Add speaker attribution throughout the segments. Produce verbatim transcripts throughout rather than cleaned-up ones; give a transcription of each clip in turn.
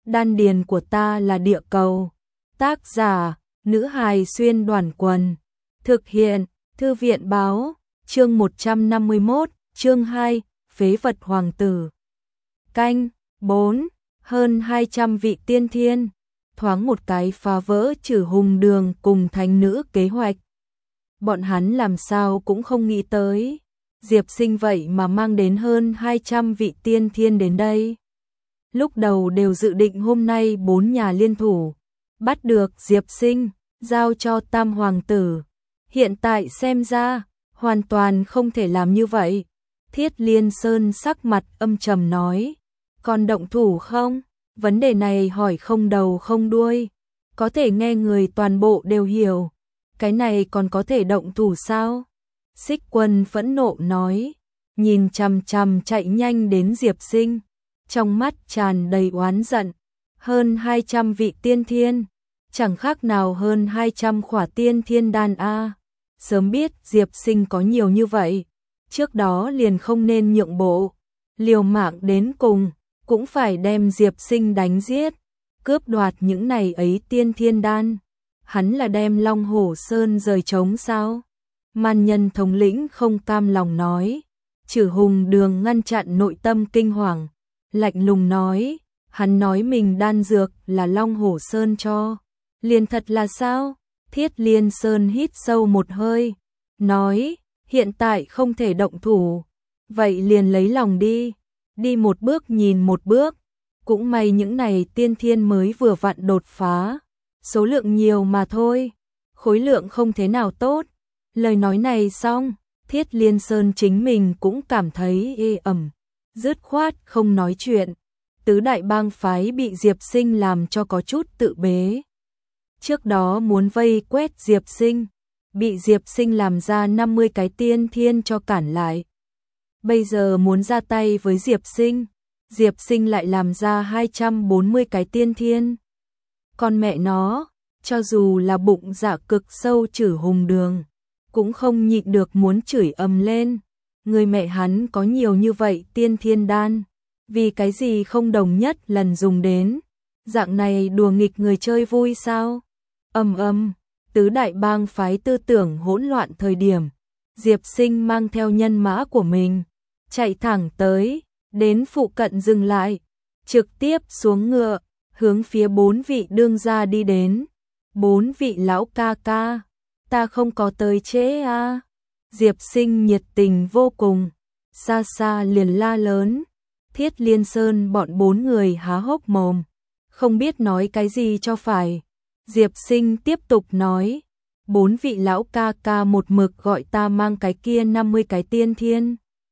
Speaker 1: đan điền của ta là địa cầu. Tác giả, nữ hài xuyên đoàn quần. Thực hiện, thư viện báo, chương một trăm năm mươi mốt, chương hai, phế vật hoàng tử. Canh, bốn, hơn hai trăm vị tiên thiên, thoáng một cái phá vỡ Trử Hùng Đường cùng thánh nữ kế hoạch. Bọn hắn làm sao cũng không nghĩ tới, Diệp Sinh vậy mà mang đến hơn hai trăm vị tiên thiên đến đây. Lúc đầu đều dự định hôm nay bốn nhà liên thủ, bắt được Diệp Sinh, giao cho Tam Hoàng tử. Hiện tại xem ra, hoàn toàn không thể làm như vậy. Thiết Liên Sơn sắc mặt âm trầm nói, còn động thủ không? Vấn đề này hỏi không đầu không đuôi, có thể nghe người toàn bộ đều hiểu. Cái này còn có thể động thủ sao? Xích Quân phẫn nộ nói, nhìn chằm chằm chạy nhanh đến Diệp Sinh, trong mắt tràn đầy oán giận. Hơn hai trăm vị tiên thiên, chẳng khác nào hơn hai trăm khỏa tiên thiên đan a. Sớm biết Diệp Sinh có nhiều như vậy, trước đó liền không nên nhượng bộ, liều mạng đến cùng, cũng phải đem Diệp Sinh đánh giết, cướp đoạt những này ấy tiên thiên đan. Hắn là đem Long Hổ Sơn rời trống sao? Man Nhân thống lĩnh không cam lòng nói. Trử Hùng Đường ngăn chặn nội tâm kinh hoàng, lạnh lùng nói, hắn nói mình đan dược là Long Hổ Sơn cho, liền thật là sao? Thiết Liên Sơn hít sâu một hơi, nói, hiện tại không thể động thủ, vậy liền lấy lòng đi, đi một bước nhìn một bước, cũng may những này tiên thiên mới vừa vặn đột phá, số lượng nhiều mà thôi, khối lượng không thế nào tốt. Lời nói này xong, Thiết Liên Sơn chính mình cũng cảm thấy ê ẩm, dứt khoát không nói chuyện. Tứ đại bang phái bị Diệp Sinh làm cho có chút tự bế. Trước đó muốn vây quét Diệp Sinh, bị Diệp Sinh làm ra năm mươi cái tiên thiên cho cản lại. Bây giờ muốn ra tay với Diệp Sinh, Diệp Sinh lại làm ra hai trăm bốn mươi cái tiên thiên. Con mẹ nó, cho dù là bụng dạ cực sâu Trử Hùng Đường, cũng không nhịn được muốn chửi ầm lên. Người mẹ hắn có nhiều như vậy tiên thiên đan, vì cái gì không đồng nhất lần dùng đến, dạng này đùa nghịch người chơi vui sao? Ầm ầm, tứ đại bang phái tư tưởng hỗn loạn thời điểm, Diệp Sinh mang theo nhân mã của mình, chạy thẳng tới, đến phụ cận dừng lại, trực tiếp xuống ngựa, hướng phía bốn vị đương gia đi đến. Bốn vị lão ca ca, ta không có tới trễ à? Diệp Sinh nhiệt tình vô cùng, xa xa liền la lớn. Thiết Liên Sơn bọn bốn người há hốc mồm, không biết nói cái gì cho phải. Diệp Sinh tiếp tục nói, bốn vị lão ca ca một mực gọi ta mang cái kia năm mươi cái tiên thiên.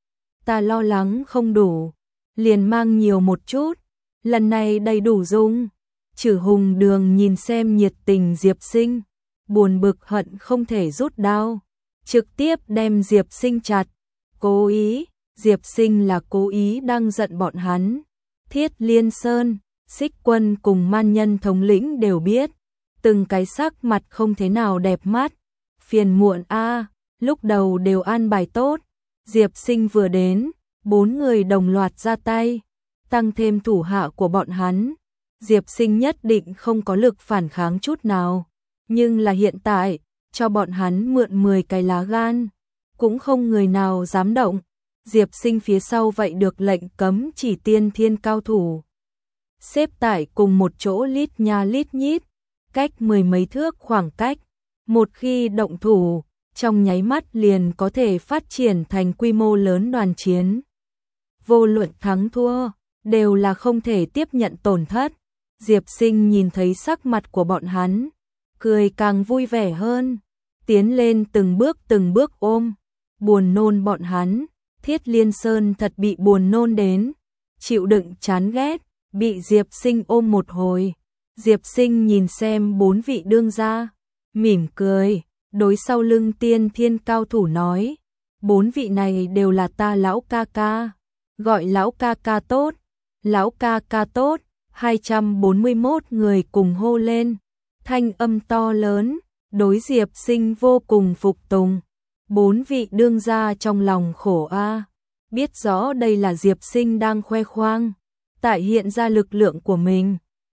Speaker 1: Ta lo lắng không đủ, liền mang nhiều một chút, lần này đầy đủ dùng. Trử Hùng Đường nhìn xem nhiệt tình Diệp Sinh, buồn bực hận không thể rút đao, trực tiếp đem Diệp Sinh chặt. Cố ý, Diệp Sinh là cố ý đang giận bọn hắn. Thiết Liên Sơn, Xích Quân cùng Man Nhân thống lĩnh đều biết, từng cái sắc mặt không thế nào đẹp mắt. Phiền muộn a, lúc đầu đều an bài tốt, Diệp Sinh vừa đến, bốn người đồng loạt ra tay, tăng thêm thủ hạ của bọn hắn. Diệp Sinh nhất định không có lực phản kháng chút nào, nhưng là hiện tại, cho bọn hắn mượn mười cái lá gan, cũng không người nào dám động. Diệp Sinh phía sau vậy được lệnh cấm chỉ tiên thiên cao thủ, xếp tại cùng một chỗ lít nha lít nhít, cách mười mấy thước khoảng cách, một khi động thủ, trong nháy mắt liền có thể phát triển thành quy mô lớn đoàn chiến. Vô luận thắng thua, đều là không thể tiếp nhận tổn thất. Diệp Sinh nhìn thấy sắc mặt của bọn hắn, cười càng vui vẻ hơn, tiến lên từng bước từng bước ôm, buồn nôn bọn hắn. Thiết Liên Sơn thật bị buồn nôn đến, chịu đựng chán ghét, bị Diệp Sinh ôm một hồi. Diệp Sinh nhìn xem bốn vị đương gia, mỉm cười, đối sau lưng tiên thiên cao thủ nói, bốn vị này đều là ta lão ca ca, gọi lão ca ca tốt, lão ca ca tốt. hai trăm bốn mươi mốt người cùng hô lên, thanh âm to lớn, đối Diệp Sinh vô cùng phục tùng. Bốn vị đương gia trong lòng khổ a, biết rõ đây là Diệp Sinh đang khoe khoang, tại hiện ra lực lượng của mình,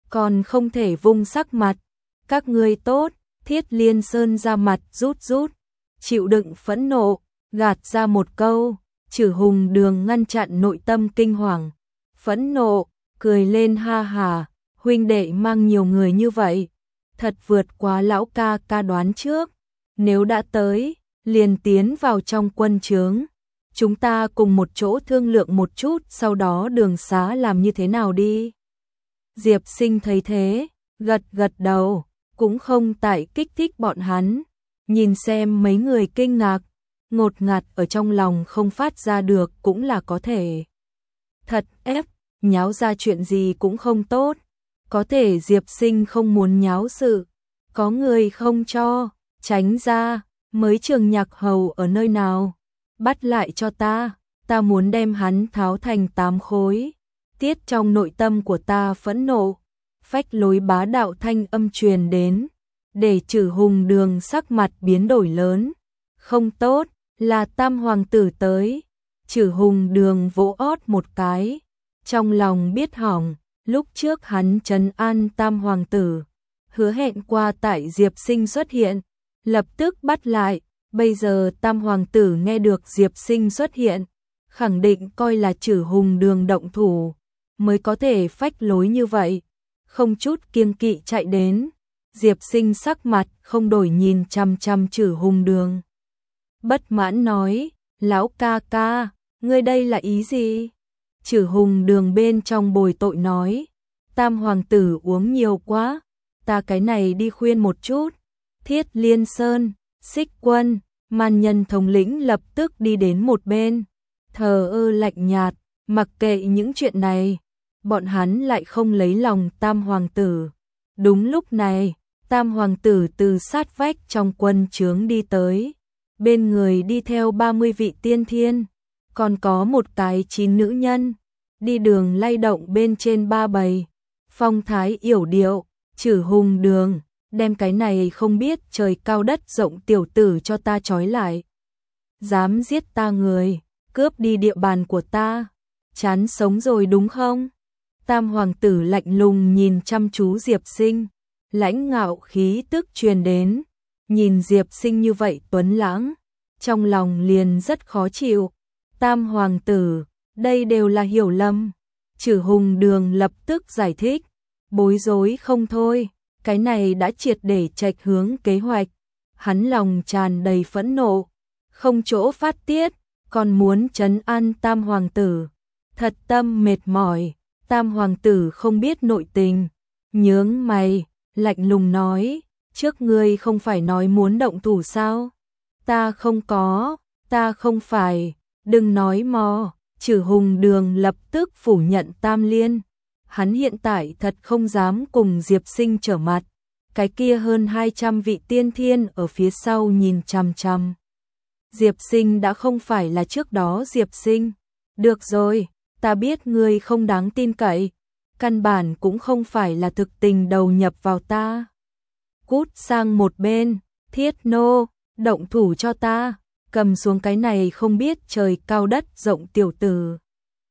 Speaker 1: còn không thể vung sắc mặt. Các ngươi tốt, Thiết Liên Sơn ra mặt rút rút, chịu đựng phẫn nộ, gạt ra một câu. Chử Hùng Đường ngăn chặn nội tâm kinh hoàng, phẫn nộ, cười lên ha hà, huynh đệ mang nhiều người như vậy, thật vượt quá lão ca ca đoán trước, nếu đã tới, liền tiến vào trong quân trướng, chúng ta cùng một chỗ thương lượng một chút, sau đó đường xá làm như thế nào đi. Diệp Sinh thấy thế, gật gật đầu, cũng không tại kích thích bọn hắn, nhìn xem mấy người kinh ngạc, ngột ngạt ở trong lòng không phát ra được cũng là có thể. Thật ép, nháo ra chuyện gì cũng không tốt, có thể Diệp Sinh không muốn nháo sự, có người không cho, tránh ra, mới Trường Nhạc Hầu ở nơi nào, bắt lại cho ta, ta muốn đem hắn tháo thành tám khối. Tiết trong nội tâm của ta phẫn nộ, phách lối bá đạo thanh âm truyền đến, để Chử Hùng Đường sắc mặt biến đổi lớn, không tốt, là Tam hoàng tử tới. Chử Hùng Đường vỗ ót một cái, trong lòng biết hỏng, lúc trước hắn trấn an Tam hoàng tử, hứa hẹn qua tại Diệp Sinh xuất hiện, lập tức bắt lại, bây giờ Tam hoàng tử nghe được Diệp Sinh xuất hiện, khẳng định coi là Chử Hùng Đường động thủ, mới có thể phách lối như vậy, không chút kiêng kỵ chạy đến. Diệp Sinh sắc mặt không đổi nhìn chăm chăm Chử Hùng Đường. Bất mãn nói, lão ca ca, ngươi đây là ý gì? Chử Hùng Đường bên trong bồi tội nói, Tam hoàng tử uống nhiều quá, ta cái này đi khuyên một chút. Thiết Liên Sơn, Xích Quân, Man Nhân thống lĩnh lập tức đi đến một bên, thờ ơ lạnh nhạt, mặc kệ những chuyện này, bọn hắn lại không lấy lòng Tam hoàng tử. Đúng lúc này, Tam hoàng tử từ sát vách trong quân trướng đi tới, bên người đi theo ba mươi vị tiên thiên, còn có một cái chín nữ nhân, đi đường lay động bên trên ba bầy, phong thái yểu điệu. Chử Hùng Đường, đem cái này không biết trời cao đất rộng tiểu tử cho ta trói lại. Dám giết ta người, cướp đi địa bàn của ta, chán sống rồi đúng không? Tam hoàng tử lạnh lùng nhìn chăm chú Diệp Sinh, lãnh ngạo khí tức truyền đến, nhìn Diệp Sinh như vậy tuấn lãng, trong lòng liền rất khó chịu. Tam hoàng tử, đây đều là hiểu lầm. Chử Hùng Đường lập tức giải thích, bối rối không thôi, cái này đã triệt để chệch hướng kế hoạch. Hắn lòng tràn đầy phẫn nộ, không chỗ phát tiết, còn muốn trấn an Tam hoàng tử. Thật tâm mệt mỏi, Tam hoàng tử không biết nội tình, nhướng mày, lạnh lùng nói, trước ngươi không phải nói muốn động thủ sao? Ta không có, ta không phải, đừng nói mò. Chử Hùng Đường lập tức phủ nhận Tam Liên, hắn hiện tại thật không dám cùng Diệp Sinh trở mặt, cái kia hơn hai trăm vị tiên thiên ở phía sau nhìn chằm chằm. Diệp Sinh đã không phải là trước đó Diệp Sinh. Được rồi, ta biết ngươi không đáng tin cậy, căn bản cũng không phải là thực tình đầu nhập vào ta. Cút sang một bên, Thiết nô, động thủ cho ta, cầm xuống cái này không biết trời cao đất rộng tiểu tử.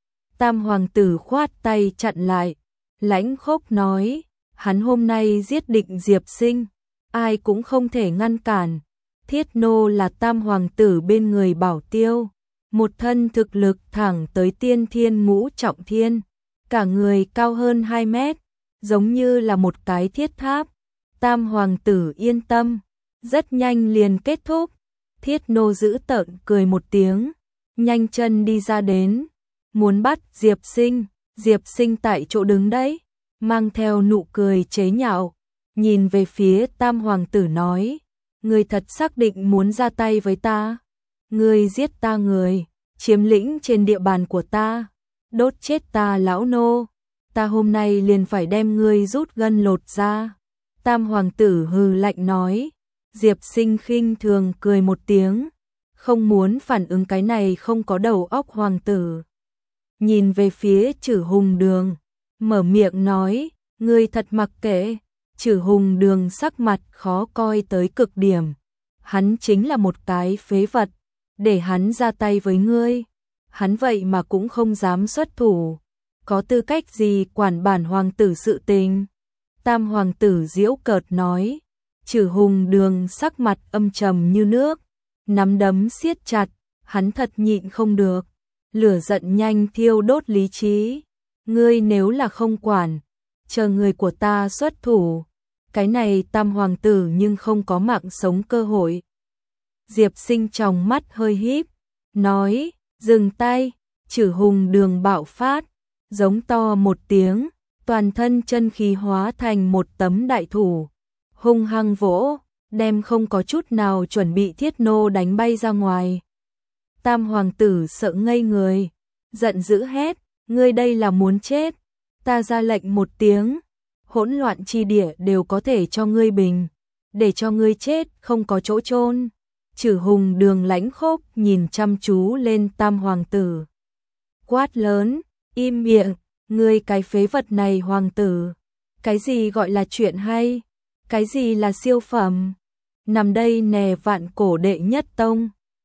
Speaker 1: Tam hoàng tử khoát tay chặn lại, lãnh khốc nói, hắn hôm nay giết định Diệp Sinh, ai cũng không thể ngăn cản. Thiết nô là Tam hoàng tử bên người bảo tiêu, một thân thực lực thẳng tới tiên thiên ngũ trọng thiên, cả người cao hơn hai mét, giống như là một cái thiết tháp. Tam hoàng tử yên tâm, rất nhanh liền kết thúc. Thiết nô giữ tợn cười một tiếng, nhanh chân đi ra đến, muốn bắt Diệp Sinh. Diệp Sinh tại chỗ đứng đấy, mang theo nụ cười chế nhạo, nhìn về phía Tam hoàng tử nói, ngươi thật xác định muốn ra tay với ta? Ngươi giết ta người, chiếm lĩnh trên địa bàn của ta, đốt chết ta lão nô, ta hôm nay liền phải đem ngươi rút gân lột ra. Tam hoàng tử hừ lạnh nói. Diệp Sinh khinh thường cười một tiếng, không muốn phản ứng cái này không có đầu óc hoàng tử. Nhìn về phía Chử Hùng Đường, mở miệng nói, ngươi thật mặc kệ. Chử Hùng Đường sắc mặt khó coi tới cực điểm, hắn chính là một cái phế vật, để hắn ra tay với ngươi, hắn vậy mà cũng không dám xuất thủ, có tư cách gì quản bản hoàng tử sự tình. Tam hoàng tử giễu cợt nói. Chử Hùng Đường sắc mặt âm trầm như nước, nắm đấm siết chặt, hắn thật nhịn không được, lửa giận nhanh thiêu đốt lý trí. Ngươi nếu là không quản, chờ người của ta xuất thủ, cái này Tam hoàng tử nhưng không có mạng sống cơ hội. Diệp Sinh trong mắt hơi híp, nói, dừng tay. Chử Hùng Đường bạo phát, giống to một tiếng, toàn thân chân khí hóa thành một tấm đại thủ, hung hăng vỗ, đem không có chút nào chuẩn bị Thiết Nô đánh bay ra ngoài. Tam hoàng tử sợ ngây người, giận dữ hét, ngươi đây là muốn chết, ta ra lệnh một tiếng, hỗn loạn chi địa đều có thể cho ngươi bình, để cho ngươi chết không có chỗ chôn. Chử Hùng Đường lãnh khốc nhìn chăm chú lên Tam hoàng tử, quát lớn, im miệng, ngươi cái phế vật này hoàng tử, cái gì gọi là chuyện hay, cái gì là siêu phẩm, nằm đây nè vạn cổ đệ nhất tông,